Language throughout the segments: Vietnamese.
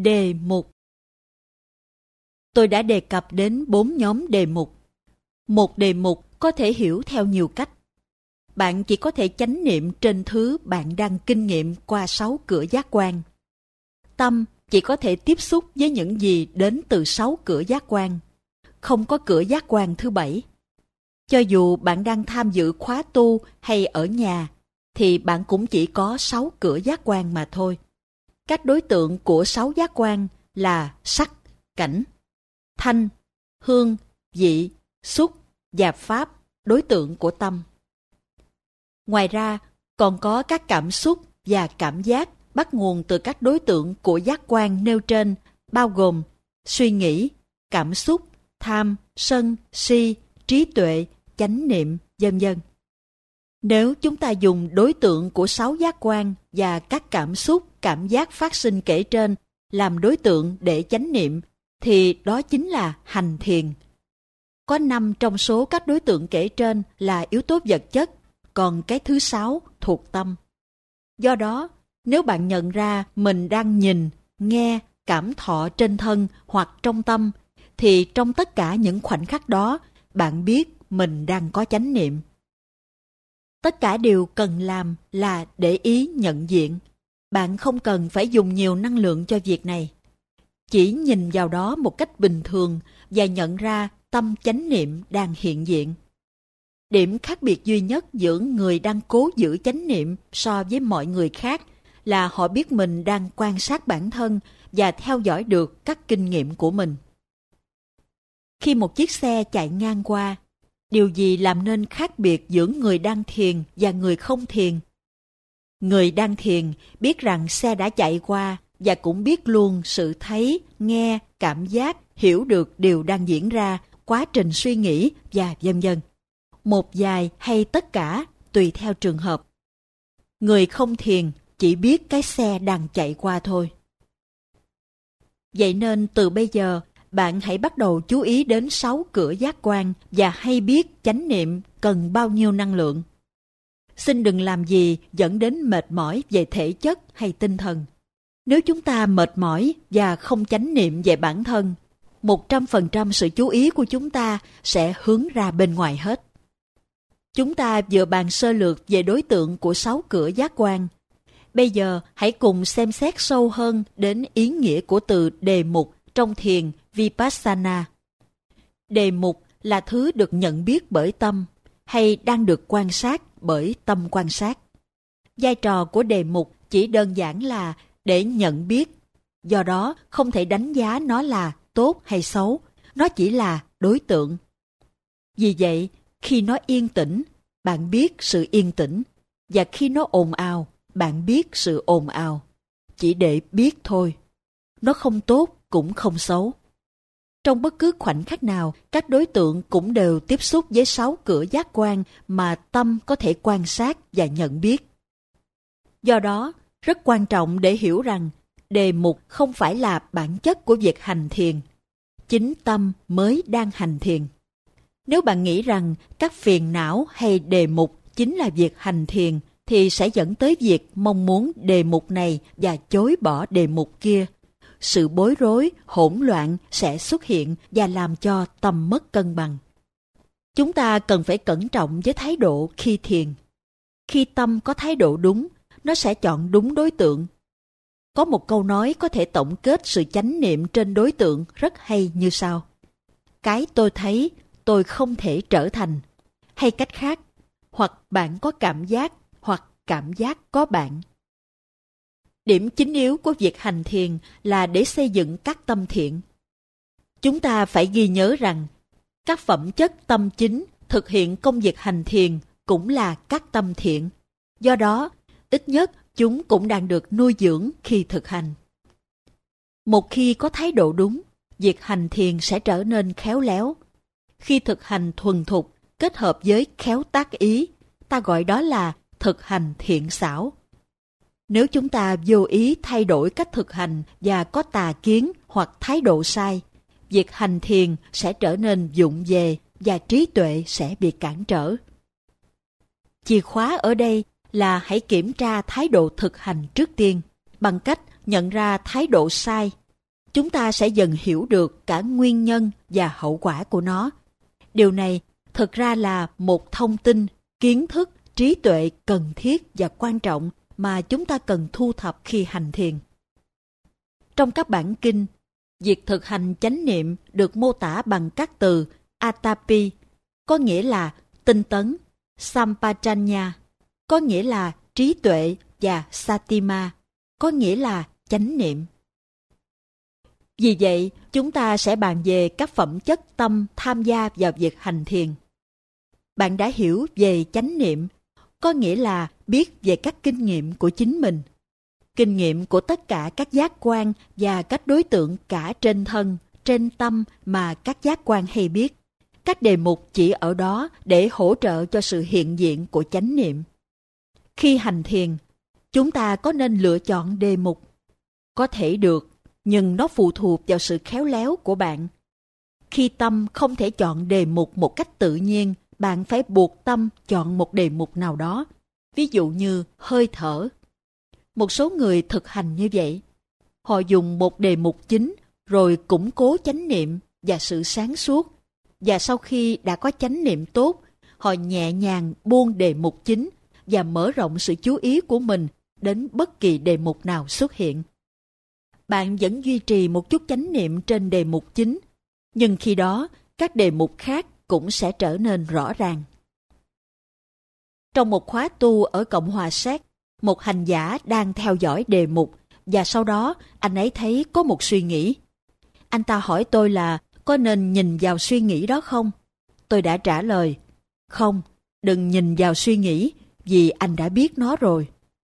Đề mục. Tôi đã đề cập đến 4 nhóm đề mục. Một đề mục có thể hiểu theo nhiều cách. Bạn chỉ có thể chánh niệm trên thứ bạn đang kinh nghiệm qua 6 cửa giác quan. Tâm chỉ có thể tiếp xúc với những gì đến từ 6 cửa giác quan. Không có cửa giác quan thứ 7. Cho dù bạn đang tham dự khóa tu hay ở nhà, thì bạn cũng chỉ có 6 cửa giác quan mà thôi. Các đối tượng của 6 giác quan là sắc, cảnh, thanh, hương, vị, xúc và pháp, đối tượng của tâm. Ngoài ra, còn có các cảm xúc và cảm giác bắt nguồn từ các đối tượng của giác quan nêu trên, bao gồm suy nghĩ, cảm xúc, tham, sân, si, trí tuệ, chánh niệm, vân vân. Nếu chúng ta dùng đối tượng của 6 giác quan và các cảm xúc, cảm giác phát sinh kể trên làm đối tượng để chánh niệm, thì đó chính là hành thiền. Có 5 trong số các đối tượng kể trên là yếu tố vật chất, còn cái thứ 6 thuộc tâm. Do đó, nếu bạn nhận ra mình đang nhìn, nghe, cảm thọ trên thân hoặc trong tâm, thì trong tất cả những khoảnh khắc đó, bạn biết mình đang có chánh niệm. Tất cả điều cần làm là để ý nhận diện. Bạn không cần phải dùng nhiều năng lượng cho việc này. Chỉ nhìn vào đó một cách bình thường và nhận ra tâm chánh niệm đang hiện diện. Điểm khác biệt duy nhất giữa người đang cố giữ chánh niệm so với mọi người khác là họ biết mình đang quan sát bản thân và theo dõi được các kinh nghiệm của mình. Khi một chiếc xe chạy ngang qua, điều gì làm nên khác biệt giữa người đang thiền và người không thiền? Người đang thiền biết rằng xe đã chạy qua và cũng biết luôn sự thấy, nghe, cảm giác, hiểu được điều đang diễn ra, quá trình suy nghĩ và vân vân. Một vài hay tất cả tùy theo trường hợp. Người không thiền chỉ biết cái xe đang chạy qua thôi. Vậy nên từ bây giờ, bạn hãy bắt đầu chú ý đến 6 cửa giác quan và hay biết chánh niệm cần bao nhiêu năng lượng. Xin đừng làm gì dẫn đến mệt mỏi về thể chất hay tinh thần. Nếu chúng ta mệt mỏi và không chánh niệm về bản thân, 100% sự chú ý của chúng ta sẽ hướng ra bên ngoài hết. Chúng ta vừa bàn sơ lược về đối tượng của 6 cửa giác quan. Bây giờ hãy cùng xem xét sâu hơn đến ý nghĩa của từ đề mục trong thiền Vipassana. Đề mục là thứ được nhận biết bởi tâm hay đang được quan sát bởi tâm quan sát. Vai trò của đề mục chỉ đơn giản là để nhận biết. Do đó không thể đánh giá nó là tốt hay xấu, nó chỉ là đối tượng. Vì vậy, khi nó yên tĩnh, bạn biết sự yên tĩnh, và khi nó ồn ào, bạn biết sự ồn ào. Chỉ để biết thôi. Nó không tốt cũng không xấu. Trong bất cứ khoảnh khắc nào, các đối tượng cũng đều tiếp xúc với 6 cửa giác quan mà tâm có thể quan sát và nhận biết. Do đó, rất quan trọng để hiểu rằng đề mục không phải là bản chất của việc hành thiền. Chính tâm mới đang hành thiền. Nếu bạn nghĩ rằng các phiền não hay đề mục chính là việc hành thiền, thì sẽ dẫn tới việc mong muốn đề mục này và chối bỏ đề mục kia. Sự bối rối, hỗn loạn sẽ xuất hiện và làm cho tâm mất cân bằng. Chúng ta cần phải cẩn trọng với thái độ khi thiền. Khi tâm có thái độ đúng, nó sẽ chọn đúng đối tượng. Có một câu nói có thể tổng kết sự chánh niệm trên đối tượng rất hay như sau: cái tôi thấy, tôi không thể trở thành. Hay cách khác, hoặc bạn có cảm giác, hoặc cảm giác có bạn. Điểm chính yếu của việc hành thiền là để xây dựng các tâm thiện. Chúng ta phải ghi nhớ rằng, các phẩm chất tâm chính thực hiện công việc hành thiền cũng là các tâm thiện. Do đó, ít nhất chúng cũng đang được nuôi dưỡng khi thực hành. Một khi có thái độ đúng, việc hành thiền sẽ trở nên khéo léo. Khi thực hành thuần thục kết hợp với khéo tác ý, ta gọi đó là thực hành thiện xảo. Nếu chúng ta vô ý thay đổi cách thực hành và có tà kiến hoặc thái độ sai, việc hành thiền sẽ trở nên vụng về và trí tuệ sẽ bị cản trở. Chìa khóa ở đây là hãy kiểm tra thái độ thực hành trước tiên, bằng cách nhận ra thái độ sai chúng ta sẽ dần hiểu được cả nguyên nhân và hậu quả của nó. Điều này thực ra là một thông tin, kiến thức, trí tuệ cần thiết và quan trọng mà chúng ta cần thu thập khi hành thiền. Trong các bản kinh, việc thực hành chánh niệm được mô tả bằng các từ atapi, có nghĩa là tinh tấn, sampajanya, có nghĩa là trí tuệ, và satima, có nghĩa là chánh niệm. Vì vậy, chúng ta sẽ bàn về các phẩm chất tâm tham gia vào việc hành thiền. Bạn đã hiểu về chánh niệm, có nghĩa là biết về các kinh nghiệm của chính mình, kinh nghiệm của tất cả các giác quan và các đối tượng cả trên thân, trên tâm mà các giác quan hay biết. Các đề mục chỉ ở đó để hỗ trợ cho sự hiện diện của chánh niệm. Khi hành thiền, chúng ta có nên lựa chọn đề mục? Có thể được, nhưng nó phụ thuộc vào sự khéo léo của bạn. Khi tâm không thể chọn đề mục một cách tự nhiên, bạn phải buộc tâm chọn một đề mục nào đó. Ví dụ như hơi thở. Một số người thực hành như vậy. Họ dùng một đề mục chính rồi củng cố chánh niệm và sự sáng suốt. Và sau khi đã có chánh niệm tốt, họ nhẹ nhàng buông đề mục chính và mở rộng sự chú ý của mình đến bất kỳ đề mục nào xuất hiện. Bạn vẫn duy trì một chút chánh niệm trên đề mục chính, nhưng khi đó các đề mục khác cũng sẽ trở nên rõ ràng. Trong một khóa tu ở Cộng hòa Séc, một hành giả đang theo dõi đề mục và sau đó anh ấy thấy có một suy nghĩ. Anh ta hỏi tôi là có nên nhìn vào suy nghĩ đó không? Tôi đã trả lời, không, đừng nhìn vào suy nghĩ vì anh đã biết nó rồi.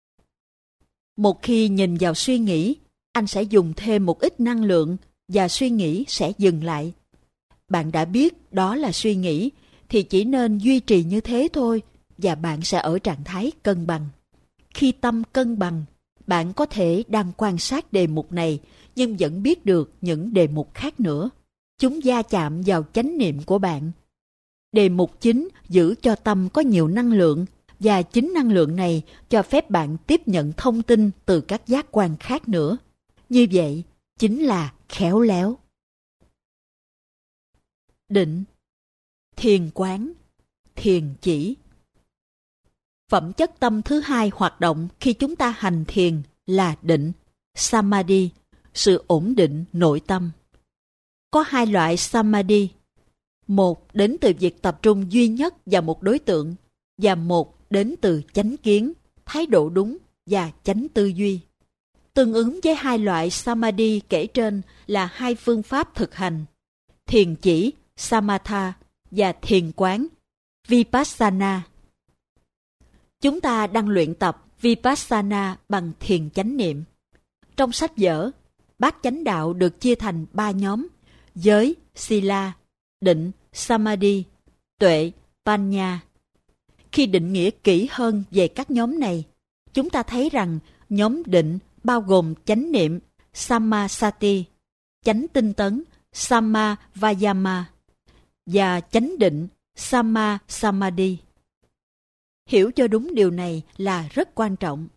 Một khi nhìn vào suy nghĩ, anh sẽ dùng thêm một ít năng lượng và suy nghĩ sẽ dừng lại. Bạn đã biết đó là suy nghĩ thì chỉ nên duy trì như thế thôi và bạn sẽ ở trạng thái cân bằng. Khi tâm cân bằng, bạn có thể đang quan sát đề mục này nhưng vẫn biết được những đề mục khác nữa. Chúng va chạm vào chánh niệm của bạn. Đề mục chính giữ cho tâm có nhiều năng lượng và chính năng lượng này cho phép bạn tiếp nhận thông tin từ các giác quan khác nữa. Như vậy, chính là khéo léo. Định, thiền quán, thiền chỉ. Phẩm chất tâm thứ hai hoạt động khi chúng ta hành thiền là định, samadhi, sự ổn định nội tâm. Có hai loại samadhi. Một đến từ việc tập trung duy nhất vào một đối tượng và một đến từ chánh kiến, thái độ đúng và chánh tư duy. Tương ứng với hai loại samadhi kể trên là hai phương pháp thực hành: thiền chỉ, samatha và thiền quán, vipassana. Chúng ta đang luyện tập vipassana bằng thiền chánh niệm. Trong sách vở, bát chánh đạo được chia thành 3 nhóm: giới, sila, định, samadhi, tuệ, panya. Khi định nghĩa kỹ hơn về các nhóm này, chúng ta thấy rằng nhóm định bao gồm chánh niệm, sammasati, chánh tinh tấn, sammavayama, và chánh định, sammasamadhi. Hiểu cho đúng điều này là rất quan trọng.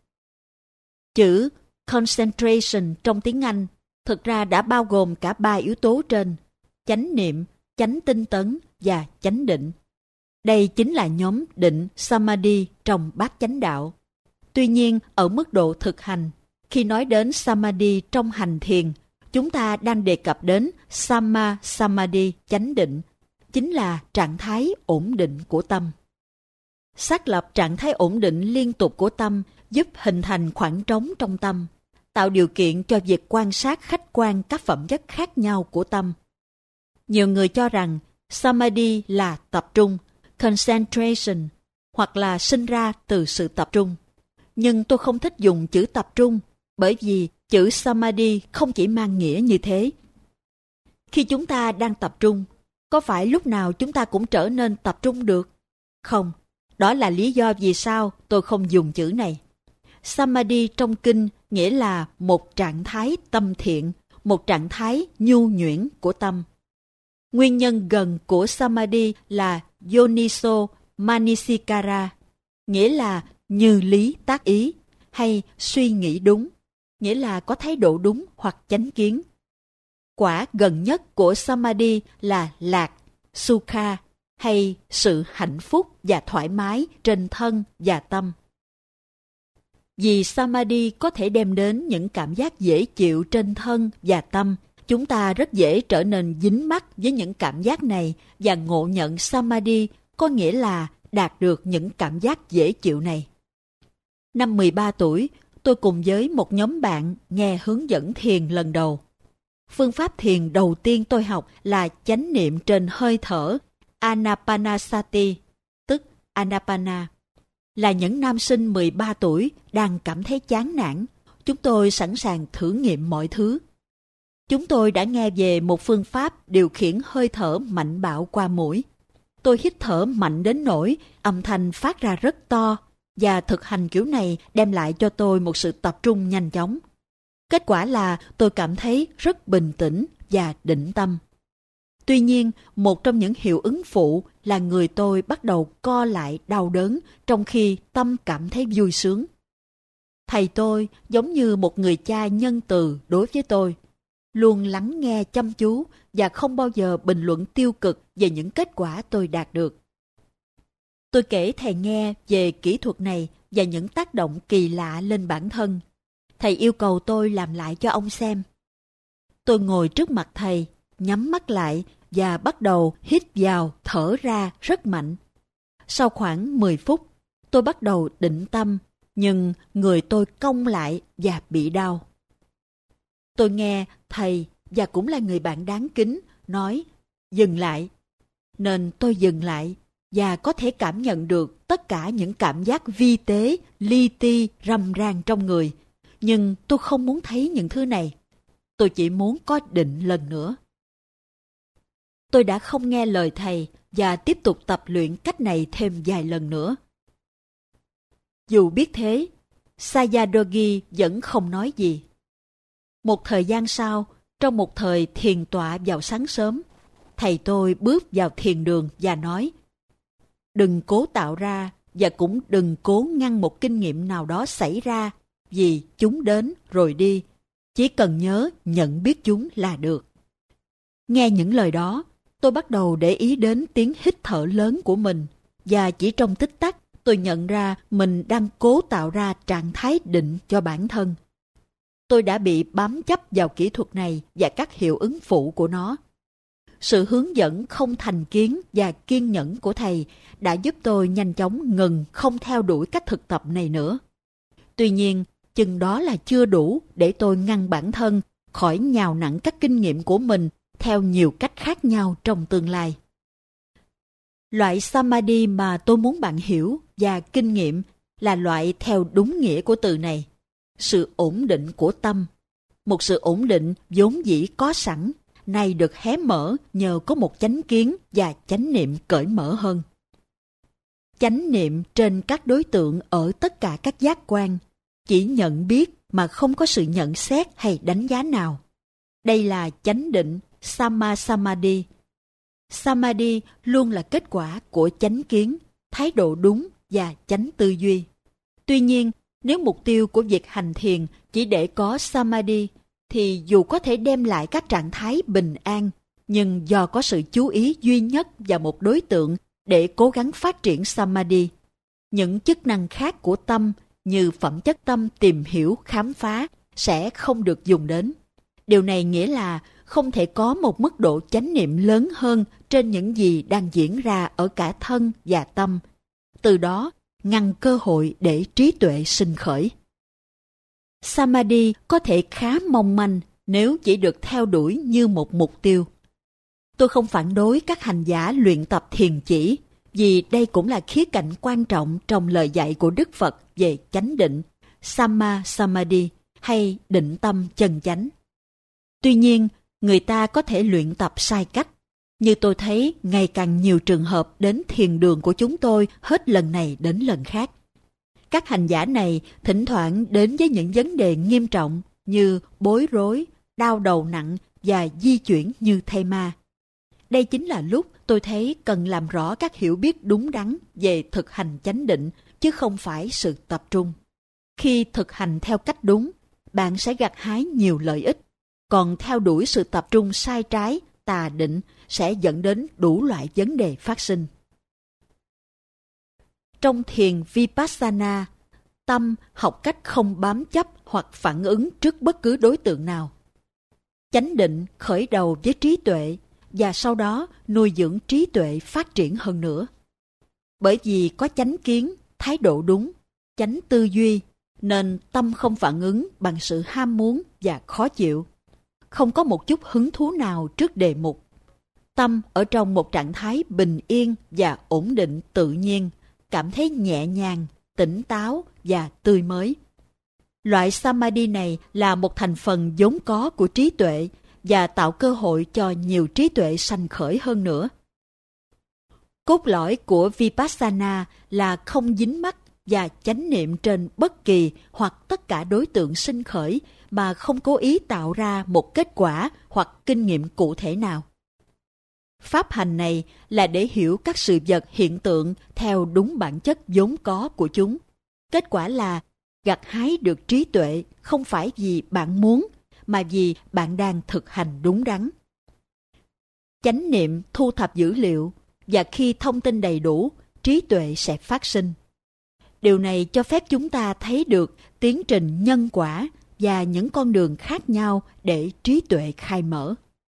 Chữ concentration trong tiếng Anh thực ra đã bao gồm cả 3 yếu tố trên: chánh niệm, chánh tinh tấn và chánh định. Đây chính là nhóm định samadhi trong bát chánh đạo. Tuy nhiên, ở mức độ thực hành, khi nói đến samadhi trong hành thiền, chúng ta đang đề cập đến samma samadhi chánh định, chính là trạng thái ổn định của tâm. Xác lập trạng thái ổn định liên tục của tâm giúp hình thành khoảng trống trong tâm, tạo điều kiện cho việc quan sát khách quan các phẩm chất khác nhau của tâm. Nhiều người cho rằng samadhi là tập trung, concentration, hoặc là sinh ra từ sự tập trung. Nhưng tôi không thích dùng chữ tập trung, bởi vì chữ samadhi không chỉ mang nghĩa như thế. Khi chúng ta đang tập trung, có phải lúc nào chúng ta cũng trở nên tập trung được? Không, đó là lý do vì sao tôi không dùng chữ này. Samadhi trong kinh nghĩa là một trạng thái tâm thiện, một trạng thái nhu nhuyễn của tâm. Nguyên nhân gần của samadhi là yoniso manasikara, nghĩa là như lý tác ý, hay suy nghĩ đúng, nghĩa là có thái độ đúng hoặc chánh kiến. Quả gần nhất của Samadhi là lạc, Sukha, hay sự hạnh phúc và thoải mái trên thân và tâm. Vì Samadhi có thể đem đến những cảm giác dễ chịu trên thân và tâm, chúng ta rất dễ trở nên dính mắc với những cảm giác này và ngộ nhận Samadhi có nghĩa là đạt được những cảm giác dễ chịu này. Năm 13 tuổi, tôi cùng với một nhóm bạn nghe hướng dẫn thiền lần đầu. Phương pháp thiền đầu tiên tôi học là chánh niệm trên hơi thở, Anapanasati, tức Anapana. Là những nam sinh 13 tuổi đang cảm thấy chán nản, chúng tôi sẵn sàng thử nghiệm mọi thứ. Chúng tôi đã nghe về một phương pháp điều khiển hơi thở mạnh bạo qua mũi. Tôi hít thở mạnh đến nỗi âm thanh phát ra rất to, và thực hành kiểu này đem lại cho tôi một sự tập trung nhanh chóng. Kết quả là tôi cảm thấy rất bình tĩnh và định tâm. Tuy nhiên, một trong những hiệu ứng phụ là người tôi bắt đầu co lại đau đớn trong khi tâm cảm thấy vui sướng. Thầy tôi giống như một người cha nhân từ đối với tôi, luôn lắng nghe chăm chú và không bao giờ bình luận tiêu cực về những kết quả tôi đạt được. Tôi kể thầy nghe về kỹ thuật này và những tác động kỳ lạ lên bản thân. Thầy yêu cầu tôi làm lại cho ông xem. Tôi ngồi trước mặt thầy, nhắm mắt lại và bắt đầu hít vào, thở ra rất mạnh. Sau khoảng 10 phút, tôi bắt đầu định tâm, nhưng người tôi cong lại và bị đau. Tôi nghe thầy, và cũng là người bạn đáng kính, nói dừng lại. Nên tôi dừng lại và có thể cảm nhận được tất cả những cảm giác vi tế, li ti, râm ran trong người. Nhưng tôi không muốn thấy những thứ này. Tôi chỉ muốn có định lần nữa. Tôi đã không nghe lời thầy và tiếp tục tập luyện cách này thêm vài lần nữa. Dù biết thế, Sayadaw vẫn không nói gì. Một thời gian sau, trong một thời thiền tọa vào sáng sớm, thầy tôi bước vào thiền đường và nói: đừng cố tạo ra và cũng đừng cố ngăn một kinh nghiệm nào đó xảy ra, vì chúng đến rồi đi. Chỉ cần nhớ nhận biết chúng là được. Nghe những lời đó, tôi bắt đầu để ý đến tiếng hít thở lớn của mình, và chỉ trong tích tắc tôi nhận ra mình đang cố tạo ra trạng thái định cho bản thân. Tôi đã bị bám chấp vào kỹ thuật này và các hiệu ứng phụ của nó. Sự hướng dẫn không thành kiến và kiên nhẫn của thầy đã giúp tôi nhanh chóng ngừng không theo đuổi cách thực tập này nữa. Tuy nhiên, chừng đó là chưa đủ để tôi ngăn bản thân khỏi nhào nặn các kinh nghiệm của mình theo nhiều cách khác nhau trong tương lai. Loại Samadhi mà tôi muốn bạn hiểu và kinh nghiệm là loại theo đúng nghĩa của từ này, sự ổn định của tâm. Một sự ổn định vốn dĩ có sẵn, nay được hé mở nhờ có một chánh kiến và chánh niệm cởi mở hơn. Chánh niệm trên các đối tượng ở tất cả các giác quan, chỉ nhận biết mà không có sự nhận xét hay đánh giá nào. Đây là chánh định, Samma Samadhi. Samadhi luôn là kết quả của chánh kiến, thái độ đúng và chánh tư duy. Tuy nhiên, nếu mục tiêu của việc hành thiền chỉ để có Samadhi, thì dù có thể đem lại các trạng thái bình an, nhưng do có sự chú ý duy nhất vào một đối tượng để cố gắng phát triển Samadhi, những chức năng khác của tâm như phẩm chất tâm tìm hiểu, khám phá sẽ không được dùng đến. Điều này nghĩa là không thể có một mức độ chánh niệm lớn hơn trên những gì đang diễn ra ở cả thân và tâm. Từ đó, ngăn cơ hội để trí tuệ sinh khởi. Samadhi có thể khá mong manh nếu chỉ được theo đuổi như một mục tiêu. Tôi không phản đối các hành giả luyện tập thiền chỉ, vì đây cũng là khía cạnh quan trọng trong lời dạy của Đức Phật về chánh định, Samma Samadhi hay định tâm chân chánh. Tuy nhiên, người ta có thể luyện tập sai cách. Như tôi thấy ngày càng nhiều trường hợp đến thiền đường của chúng tôi hết lần này đến lần khác. Các hành giả này thỉnh thoảng đến với những vấn đề nghiêm trọng như bối rối, đau đầu nặng và di chuyển như thây ma. Đây chính là lúc tôi thấy cần làm rõ các hiểu biết đúng đắn về thực hành chánh định, chứ không phải sự tập trung. Khi thực hành theo cách đúng, bạn sẽ gặt hái nhiều lợi ích. còn theo đuổi sự tập trung sai trái, tà định sẽ dẫn đến đủ loại vấn đề phát sinh. Trong thiền Vipassana, tâm học cách không bám chấp hoặc phản ứng trước bất cứ đối tượng nào. Chánh định khởi đầu với trí tuệ và sau đó nuôi dưỡng trí tuệ phát triển hơn nữa. Bởi vì có chánh kiến, thái độ đúng, chánh tư duy, nên tâm không phản ứng bằng sự ham muốn và khó chịu. Không có một chút hứng thú nào trước đề mục. Tâm ở trong một trạng thái bình yên và ổn định tự nhiên, cảm thấy nhẹ nhàng, tỉnh táo và tươi mới. Loại samadhi này là một thành phần vốn có của trí tuệ và tạo cơ hội cho nhiều trí tuệ sanh khởi hơn nữa. Cốt lõi của Vipassana là không dính mắc và chánh niệm trên bất kỳ hoặc tất cả đối tượng sinh khởi mà không cố ý tạo ra một kết quả hoặc kinh nghiệm cụ thể nào. Pháp hành này là để hiểu các sự vật hiện tượng theo đúng bản chất vốn có của chúng. Kết quả là gặt hái được trí tuệ không phải vì bạn muốn, mà vì bạn đang thực hành đúng đắn. Chánh niệm thu thập dữ liệu, và khi thông tin đầy đủ, trí tuệ sẽ phát sinh. Điều này cho phép chúng ta thấy được tiến trình nhân quả và những con đường khác nhau để trí tuệ khai mở.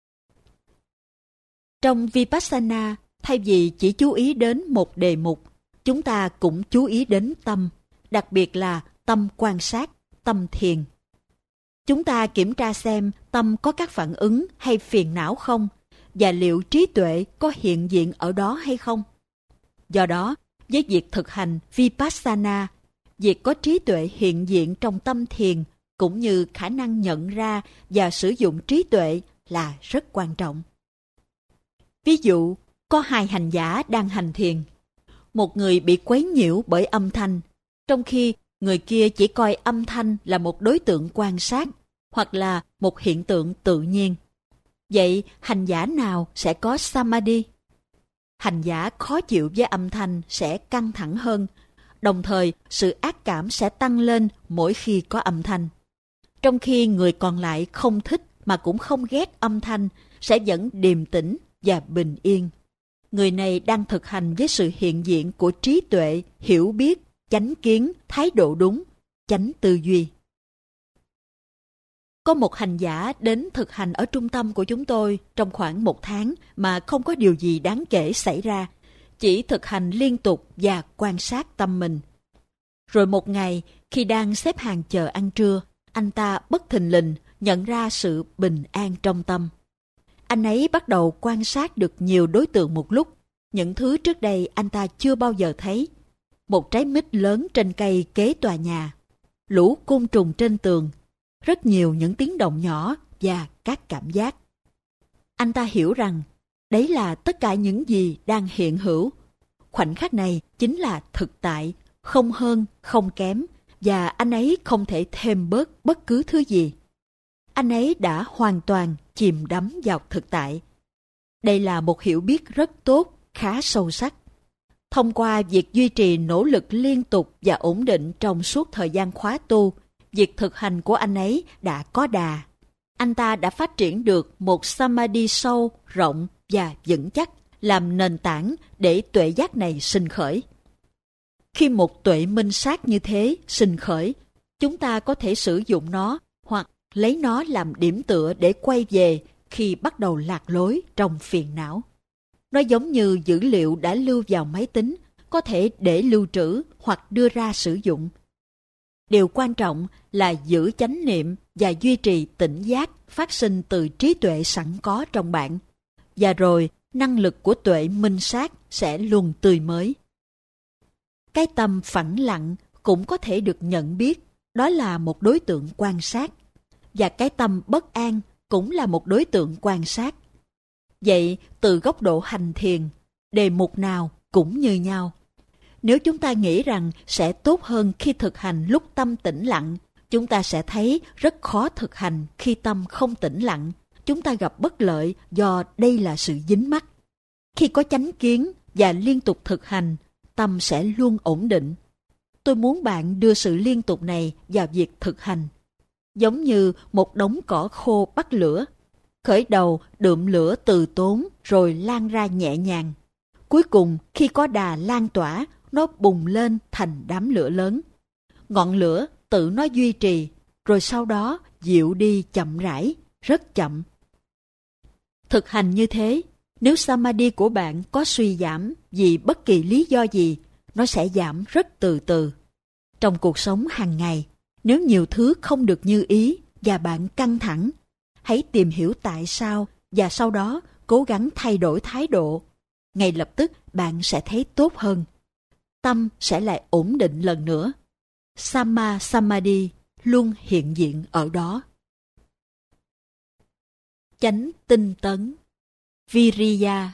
Trong Vipassana, thay vì chỉ chú ý đến một đề mục, chúng ta cũng chú ý đến tâm, đặc biệt là tâm quan sát, tâm thiền. Chúng ta kiểm tra xem tâm có các phản ứng hay phiền não không, và liệu trí tuệ có hiện diện ở đó hay không. Do đó, với việc thực hành Vipassana, việc có trí tuệ hiện diện trong tâm thiền cũng như khả năng nhận ra và sử dụng trí tuệ là rất quan trọng. Ví dụ, có hai hành giả đang hành thiền. Một người bị quấy nhiễu bởi âm thanh, trong khi người kia chỉ coi âm thanh là một đối tượng quan sát hoặc là một hiện tượng tự nhiên. Vậy hành giả nào sẽ có samadhi? Hành giả khó chịu với âm thanh sẽ căng thẳng hơn, đồng thời sự ác cảm sẽ tăng lên mỗi khi có âm thanh. Trong khi người còn lại không thích mà cũng không ghét âm thanh, sẽ vẫn điềm tĩnh và bình yên. Người này đang thực hành với sự hiện diện của trí tuệ, hiểu biết, chánh kiến, thái độ đúng, chánh tư duy. Có một hành giả đến thực hành ở trung tâm của chúng tôi trong khoảng 1 tháng mà không có điều gì đáng kể xảy ra, chỉ thực hành liên tục và quan sát tâm mình. Rồi một ngày, khi đang xếp hàng chờ ăn trưa, anh ta bất thình lình nhận ra sự bình an trong tâm. Anh ấy bắt đầu quan sát được nhiều đối tượng một lúc, những thứ trước đây anh ta chưa bao giờ thấy. Một trái mít lớn trên cây kế tòa nhà, lũ côn trùng trên tường, rất nhiều những tiếng động nhỏ và các cảm giác. Anh ta hiểu rằng đấy là tất cả những gì đang hiện hữu. Khoảnh khắc này chính là thực tại, không hơn, không kém, và anh ấy không thể thêm bớt bất cứ thứ gì. Anh ấy đã hoàn toàn chìm đắm vào thực tại. Đây là một hiểu biết rất tốt, khá sâu sắc. Thông qua việc duy trì nỗ lực liên tục và ổn định trong suốt thời gian khóa tu, việc thực hành của anh ấy đã có đà. Anh ta đã phát triển được một samadhi sâu, rộng và vững chắc, làm nền tảng để tuệ giác này sinh khởi. Khi một tuệ minh sát như thế sinh khởi, chúng ta có thể sử dụng nó hoặc lấy nó làm điểm tựa để quay về khi bắt đầu lạc lối trong phiền não. Nó giống như dữ liệu đã lưu vào máy tính, có thể để lưu trữ hoặc đưa ra sử dụng. Điều quan trọng là giữ chánh niệm và duy trì tỉnh giác phát sinh từ trí tuệ sẵn có trong bạn. Và rồi, năng lực của tuệ minh sát sẽ luôn tươi mới. Cái tâm phẳng lặng cũng có thể được nhận biết, đó là một đối tượng quan sát. Và cái tâm bất an cũng là một đối tượng quan sát. Vậy, từ góc độ hành thiền, đề mục nào cũng như nhau. Nếu chúng ta nghĩ rằng sẽ tốt hơn khi thực hành lúc tâm tĩnh lặng, chúng ta sẽ thấy rất khó thực hành khi tâm không tĩnh lặng. Chúng ta gặp bất lợi do đây là sự dính mắc. Khi có chánh kiến và liên tục thực hành, tâm sẽ luôn ổn định. Tôi muốn bạn đưa sự liên tục này vào việc thực hành. giống như một đống cỏ khô bắt lửa. Khởi đầu đượm lửa từ tốn rồi lan ra nhẹ nhàng. Cuối cùng khi có đà lan tỏa, nó bùng lên thành đám lửa lớn. Ngọn lửa tự nó duy trì, rồi sau đó dịu đi chậm rãi, rất chậm. Thực hành như thế, nếu samadhi của bạn có suy giảm vì bất kỳ lý do gì, nó sẽ giảm rất từ từ. Trong cuộc sống hàng ngày, nếu nhiều thứ không được như ý và bạn căng thẳng, hãy tìm hiểu tại sao và sau đó cố gắng thay đổi thái độ. Ngay lập tức bạn sẽ thấy tốt hơn. Tâm sẽ lại ổn định lần nữa. Samma Samadhi luôn hiện diện ở đó. Chánh tinh tấn, Viriya.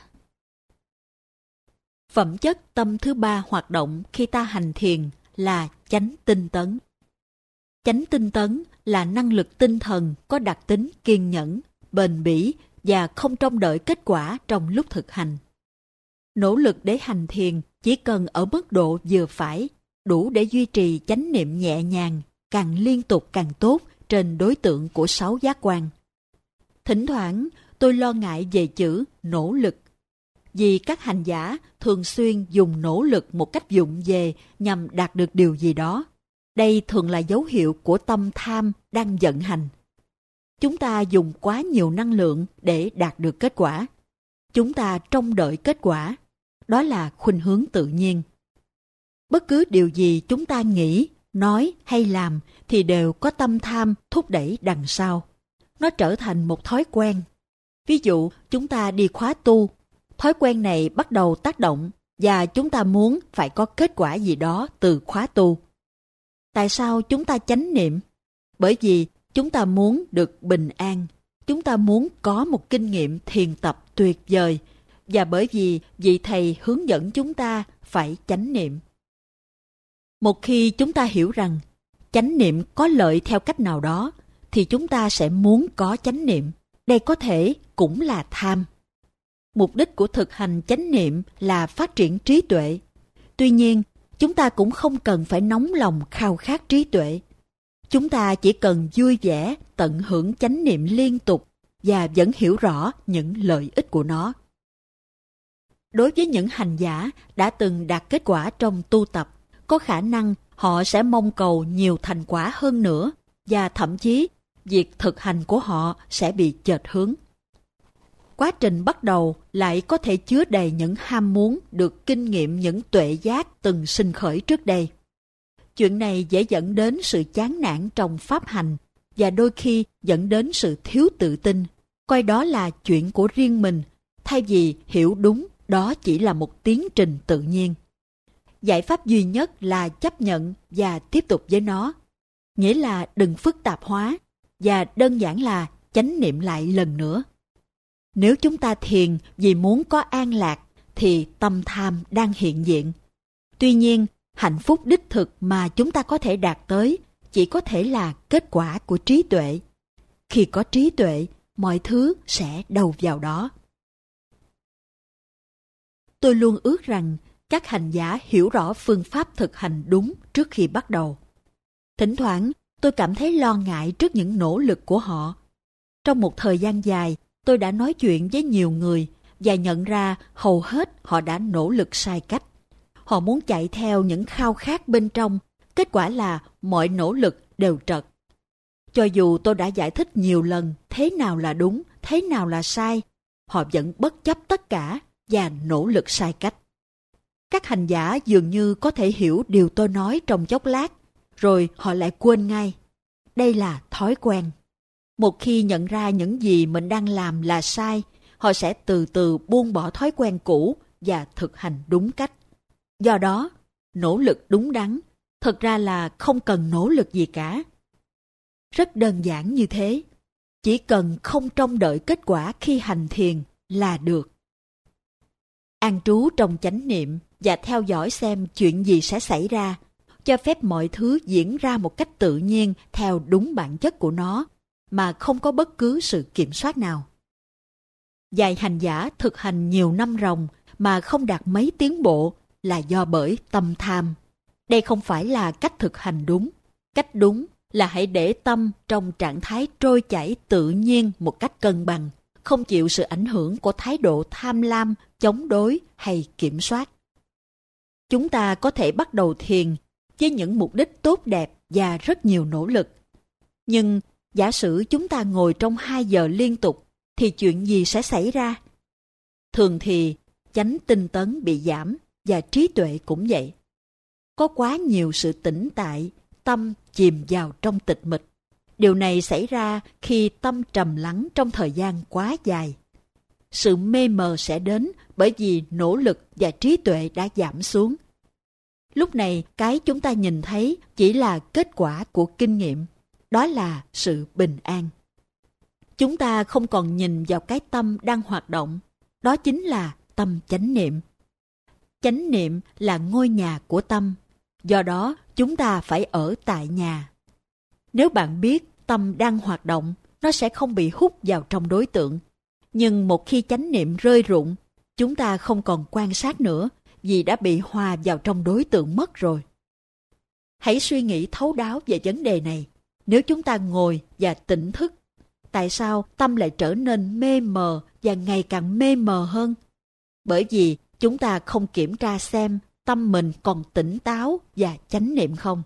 Phẩm chất tâm thứ ba hoạt động khi ta hành thiền là chánh tinh tấn. Chánh tinh tấn là năng lực tinh thần có đặc tính kiên nhẫn, bền bỉ và không trông đợi kết quả trong lúc thực hành. Nỗ lực để hành thiền chỉ cần ở mức độ vừa phải, đủ để duy trì chánh niệm nhẹ nhàng, càng liên tục càng tốt trên đối tượng của 6 giác quan. Thỉnh thoảng tôi lo ngại về chữ nỗ lực, vì các hành giả thường xuyên dùng nỗ lực một cách vụng về nhằm đạt được điều gì đó. Đây thường là dấu hiệu của tâm tham đang vận hành. Chúng ta dùng quá nhiều năng lượng để đạt được kết quả. Chúng ta trông đợi kết quả. Đó là khuynh hướng tự nhiên. Bất cứ điều gì chúng ta nghĩ, nói hay làm thì đều có tâm tham thúc đẩy đằng sau. Nó trở thành một thói quen. Ví dụ, chúng ta đi khóa tu. Thói quen này bắt đầu tác động và chúng ta muốn phải có kết quả gì đó từ khóa tu. Tại sao chúng ta chánh niệm? Bởi vì chúng ta muốn được bình an. Chúng ta muốn có một kinh nghiệm thiền tập tuyệt vời. Và bởi vì vị thầy hướng dẫn chúng ta phải chánh niệm. Một khi chúng ta hiểu rằng chánh niệm có lợi theo cách nào đó, thì chúng ta sẽ muốn có chánh niệm. Đây có thể cũng là tham. Mục đích của thực hành chánh niệm là phát triển trí tuệ. Tuy nhiên, chúng ta cũng không cần phải nóng lòng khao khát trí tuệ. Chúng ta chỉ cần vui vẻ tận hưởng chánh niệm liên tục và vẫn hiểu rõ những lợi ích của nó. Đối với những hành giả đã từng đạt kết quả trong tu tập, có khả năng họ sẽ mong cầu nhiều thành quả hơn nữa và thậm chí việc thực hành của họ sẽ bị chệch hướng. Quá trình bắt đầu lại có thể chứa đầy những ham muốn được kinh nghiệm những tuệ giác từng sinh khởi trước đây. Chuyện này dễ dẫn đến sự chán nản trong pháp hành và đôi khi dẫn đến sự thiếu tự tin, coi đó là chuyện của riêng mình, thay vì hiểu đúng đó chỉ là một tiến trình tự nhiên. Giải pháp duy nhất là chấp nhận và tiếp tục với nó, nghĩa là đừng phức tạp hóa và đơn giản là chánh niệm lại lần nữa. Nếu chúng ta thiền vì muốn có an lạc thì tâm tham đang hiện diện. Tuy nhiên, hạnh phúc đích thực mà chúng ta có thể đạt tới chỉ có thể là kết quả của trí tuệ. Khi có trí tuệ, mọi thứ sẽ đầu vào đó. Tôi luôn ước rằng các hành giả hiểu rõ phương pháp thực hành đúng trước khi bắt đầu. Thỉnh thoảng, tôi cảm thấy lo ngại trước những nỗ lực của họ. Trong một thời gian dài, tôi đã nói chuyện với nhiều người và nhận ra hầu hết họ đã nỗ lực sai cách. Họ muốn chạy theo những khao khát bên trong, kết quả là mọi nỗ lực đều trật. Cho dù tôi đã giải thích nhiều lần thế nào là đúng, thế nào là sai, họ vẫn bất chấp tất cả và nỗ lực sai cách. Các hành giả dường như có thể hiểu điều tôi nói trong chốc lát, rồi họ lại quên ngay. Đây là thói quen. Một khi nhận ra những gì mình đang làm là sai, họ sẽ từ từ buông bỏ thói quen cũ và thực hành đúng cách. Do đó, nỗ lực đúng đắn thật ra là không cần nỗ lực gì cả. Rất đơn giản như thế. Chỉ cần không trông đợi kết quả khi hành thiền là được. An trú trong chánh niệm và theo dõi xem chuyện gì sẽ xảy ra, cho phép mọi thứ diễn ra một cách tự nhiên theo đúng bản chất của nó, mà không có bất cứ sự kiểm soát nào. Vài hành giả thực hành nhiều năm ròng mà không đạt mấy tiến bộ là do bởi tâm tham. Đây không phải là cách thực hành đúng. Cách đúng là hãy để tâm trong trạng thái trôi chảy tự nhiên một cách cân bằng, không chịu sự ảnh hưởng của thái độ tham lam, chống đối hay kiểm soát. Chúng ta có thể bắt đầu thiền với những mục đích tốt đẹp và rất nhiều nỗ lực. Nhưng giả sử chúng ta ngồi trong 2 giờ liên tục thì chuyện gì sẽ xảy ra? Thường thì chánh tinh tấn bị giảm và trí tuệ cũng vậy. Có quá nhiều sự tĩnh tại, tâm chìm vào trong tịch mịch. Điều này xảy ra khi tâm trầm lắng trong thời gian quá dài. Sự mê mờ sẽ đến bởi vì nỗ lực và trí tuệ đã giảm xuống. Lúc này, cái chúng ta nhìn thấy chỉ là kết quả của kinh nghiệm. Đó là sự bình an. Chúng ta không còn nhìn vào cái tâm đang hoạt động. Đó chính là tâm chánh niệm. Chánh niệm là ngôi nhà của tâm. Do đó, chúng ta phải ở tại nhà. Nếu bạn biết tâm đang hoạt động, nó sẽ không bị hút vào trong đối tượng. Nhưng một khi chánh niệm rơi rụng, chúng ta không còn quan sát nữa vì đã bị hòa vào trong đối tượng mất rồi. Hãy suy nghĩ thấu đáo về vấn đề này. Nếu chúng ta ngồi và tỉnh thức, tại sao tâm lại trở nên mê mờ và ngày càng mê mờ hơn? Bởi vì chúng ta không kiểm tra xem tâm mình còn tỉnh táo và chánh niệm không.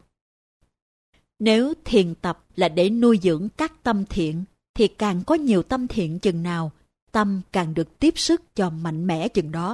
Nếu thiền tập là để nuôi dưỡng các tâm thiện, thì càng có nhiều tâm thiện chừng nào, tâm càng được tiếp sức cho mạnh mẽ chừng đó.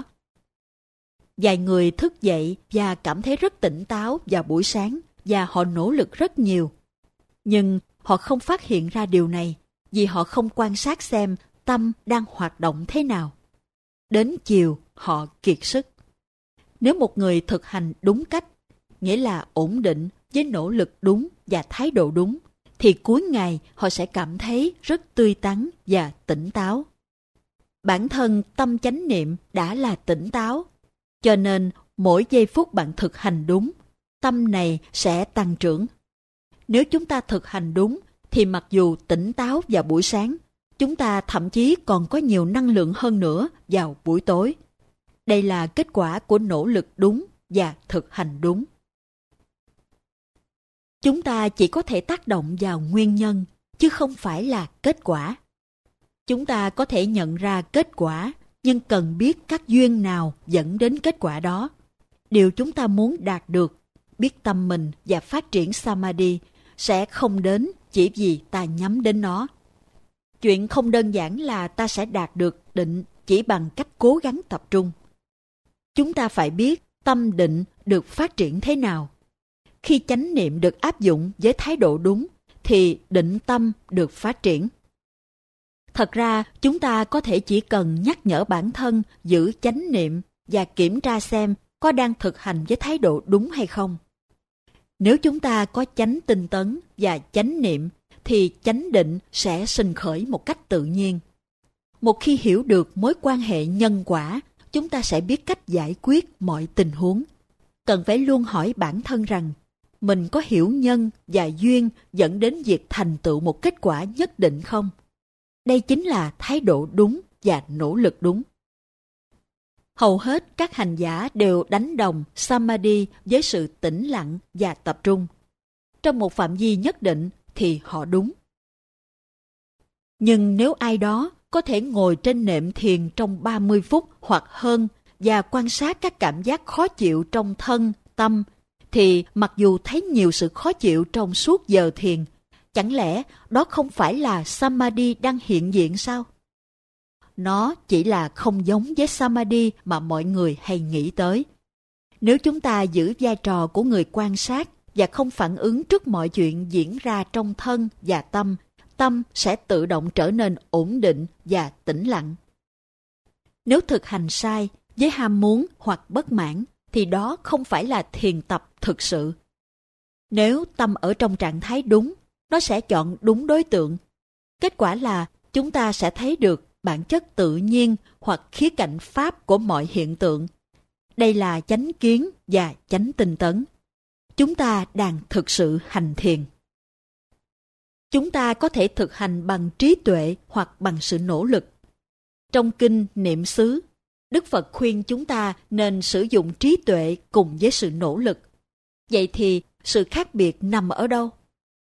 Vài người thức dậy và cảm thấy rất tỉnh táo vào buổi sáng và họ nỗ lực rất nhiều. Nhưng họ không phát hiện ra điều này vì họ không quan sát xem tâm đang hoạt động thế nào. Đến chiều họ kiệt sức. Nếu một người thực hành đúng cách, nghĩa là ổn định với nỗ lực đúng và thái độ đúng, thì cuối ngày họ sẽ cảm thấy rất tươi tắn và tỉnh táo. Bản thân tâm chánh niệm đã là tỉnh táo, cho nên mỗi giây phút bạn thực hành đúng, tâm này sẽ tăng trưởng. Nếu chúng ta thực hành đúng, thì mặc dù tỉnh táo vào buổi sáng, chúng ta thậm chí còn có nhiều năng lượng hơn nữa vào buổi tối. Đây là kết quả của nỗ lực đúng và thực hành đúng. Chúng ta chỉ có thể tác động vào nguyên nhân, chứ không phải là kết quả. Chúng ta có thể nhận ra kết quả, nhưng cần biết các duyên nào dẫn đến kết quả đó. Điều chúng ta muốn đạt được, biết tâm mình và phát triển Samadhi, sẽ không đến chỉ vì ta nhắm đến nó. Chuyện không đơn giản là ta sẽ đạt được định chỉ bằng cách cố gắng tập trung. Chúng ta phải biết tâm định được phát triển thế nào. Khi chánh niệm được áp dụng với thái độ đúng, thì định tâm được phát triển. Thật ra, chúng ta có thể chỉ cần nhắc nhở bản thân giữ chánh niệm và kiểm tra xem có đang thực hành với thái độ đúng hay không. Nếu chúng ta có chánh tinh tấn và chánh niệm, thì chánh định sẽ sinh khởi một cách tự nhiên. Một khi hiểu được mối quan hệ nhân quả, chúng ta sẽ biết cách giải quyết mọi tình huống. Cần phải luôn hỏi bản thân rằng, mình có hiểu nhân và duyên dẫn đến việc thành tựu một kết quả nhất định không? Đây chính là thái độ đúng và nỗ lực đúng. Hầu hết các hành giả đều đánh đồng Samadhi với sự tĩnh lặng và tập trung. Trong một phạm vi nhất định thì họ đúng. Nhưng nếu ai đó có thể ngồi trên nệm thiền trong 30 phút hoặc hơn và quan sát các cảm giác khó chịu trong thân, tâm, thì mặc dù thấy nhiều sự khó chịu trong suốt giờ thiền, chẳng lẽ đó không phải là Samadhi đang hiện diện sao? Nó chỉ là không giống với Samadhi mà mọi người hay nghĩ tới. Nếu chúng ta giữ vai trò của người quan sát và không phản ứng trước mọi chuyện diễn ra trong thân và tâm, tâm sẽ tự động trở nên ổn định và tĩnh lặng. Nếu thực hành sai với ham muốn hoặc bất mãn, thì đó không phải là thiền tập thực sự. Nếu tâm ở trong trạng thái đúng, nó sẽ chọn đúng đối tượng. Kết quả là chúng ta sẽ thấy được bản chất tự nhiên hoặc khía cạnh pháp của mọi hiện tượng. Đây là chánh kiến và chánh tinh tấn. Chúng ta đang thực sự hành thiền. Chúng ta có thể thực hành bằng trí tuệ hoặc bằng sự nỗ lực. Trong kinh Niệm xứ, Đức Phật khuyên chúng ta nên sử dụng trí tuệ cùng với sự nỗ lực. Vậy thì sự khác biệt nằm ở đâu?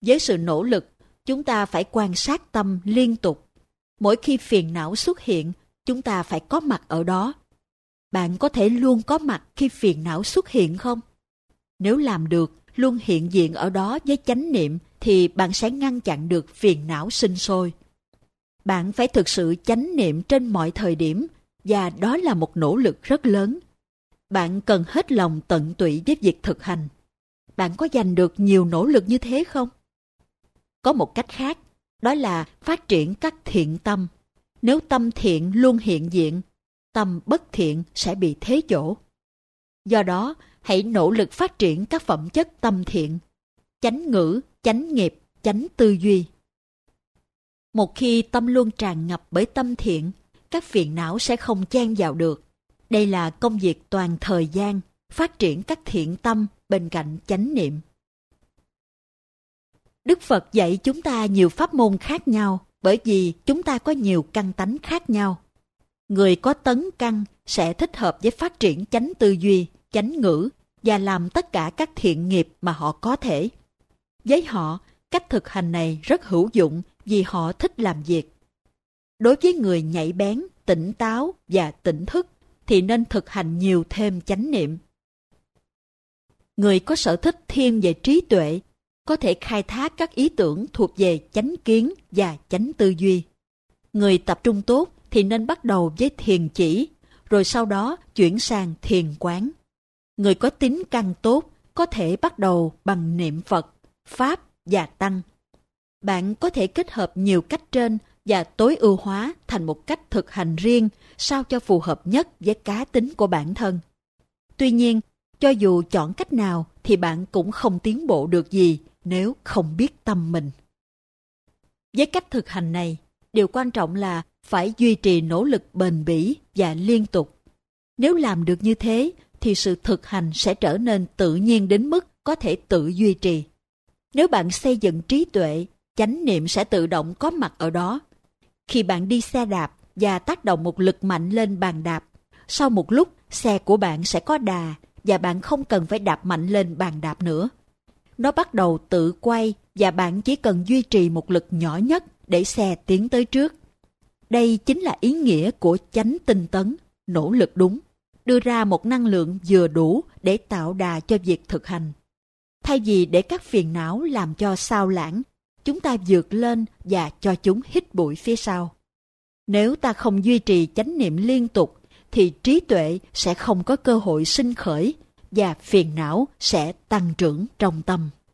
Với sự nỗ lực, chúng ta phải quan sát tâm liên tục. Mỗi khi phiền não xuất hiện, chúng ta phải có mặt ở đó. Bạn có thể luôn có mặt khi phiền não xuất hiện không? Nếu làm được, luôn hiện diện ở đó với chánh niệm, thì bạn sẽ ngăn chặn được phiền não sinh sôi. Bạn phải thực sự chánh niệm trên mọi thời điểm, và đó là một nỗ lực rất lớn. Bạn cần hết lòng tận tụy với việc thực hành. Bạn có dành được nhiều nỗ lực như thế không? Có một cách khác, đó là phát triển các thiện tâm. Nếu tâm thiện luôn hiện diện, tâm bất thiện sẽ bị thế chỗ. Do đó, hãy nỗ lực phát triển các phẩm chất tâm thiện, chánh ngữ, chánh nghiệp, chánh tư duy. Một khi tâm luôn tràn ngập bởi tâm thiện, các phiền não sẽ không chen vào được. Đây là công việc toàn thời gian, phát triển các thiện tâm bên cạnh chánh niệm. Đức Phật dạy chúng ta nhiều pháp môn khác nhau bởi vì chúng ta có nhiều căn tánh khác nhau. Người có tấn căn sẽ thích hợp với phát triển chánh tư duy, chánh ngữ và làm tất cả các thiện nghiệp mà họ có thể. Với họ, cách thực hành này rất hữu dụng vì họ thích làm việc. Đối với người nhạy bén, tỉnh táo và tỉnh thức thì nên thực hành nhiều thêm chánh niệm. Người có sở thích thiên về trí tuệ có thể khai thác các ý tưởng thuộc về chánh kiến và chánh tư duy. Người tập trung tốt thì nên bắt đầu với thiền chỉ, rồi sau đó chuyển sang thiền quán. Người có tính căn tốt có thể bắt đầu bằng niệm Phật, Pháp và Tăng. Bạn có thể kết hợp nhiều cách trên và tối ưu hóa thành một cách thực hành riêng sao cho phù hợp nhất với cá tính của bản thân. Tuy nhiên, cho dù chọn cách nào thì bạn cũng không tiến bộ được gì nếu không biết tâm mình. Với cách thực hành này, điều quan trọng là phải duy trì nỗ lực bền bỉ và liên tục. Nếu làm được như thế, thì sự thực hành sẽ trở nên tự nhiên đến mức có thể tự duy trì. Nếu bạn xây dựng trí tuệ, chánh niệm sẽ tự động có mặt ở đó. Khi bạn đi xe đạp và tác động một lực mạnh lên bàn đạp, sau một lúc xe của bạn sẽ có đà và bạn không cần phải đạp mạnh lên bàn đạp nữa. Nó bắt đầu tự quay và bạn chỉ cần duy trì một lực nhỏ nhất để xe tiến tới trước. Đây chính là ý nghĩa của chánh tinh tấn, nỗ lực đúng, đưa ra một năng lượng vừa đủ để tạo đà cho việc thực hành. Thay vì để các phiền não làm cho sao lãng, chúng ta vượt lên và cho chúng hít bụi phía sau. Nếu ta không duy trì chánh niệm liên tục, thì trí tuệ sẽ không có cơ hội sinh khởi và phiền não sẽ tăng trưởng trong tâm.